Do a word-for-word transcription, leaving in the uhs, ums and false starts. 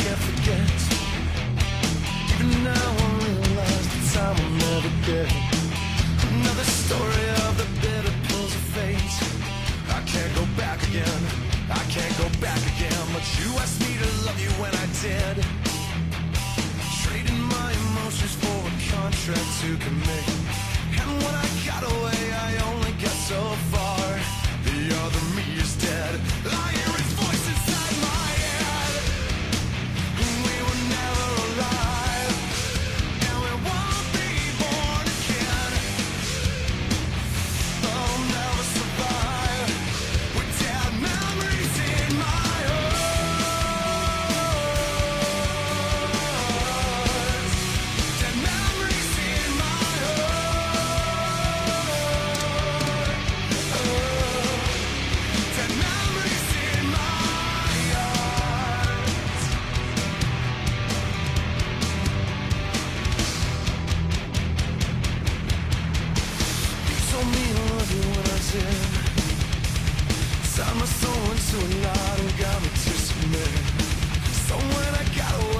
can't forget. Even now I realize the time will never get. Another story of the bitter pills of fate. I can't go back again, I can't go back again. But you asked me to love you when I did, trading my emotions for a contract to commit. And when I got away, I only got so far. The other me is dead. I hear its voice inside my head. We were never alive, and we won't be born again. I'll never survive with dead memories in my heart. Dead memories in my heart. Dead memories in my heart. You told me to love you when I did. Tied my soul into a knot and got me to submit. So when I got away,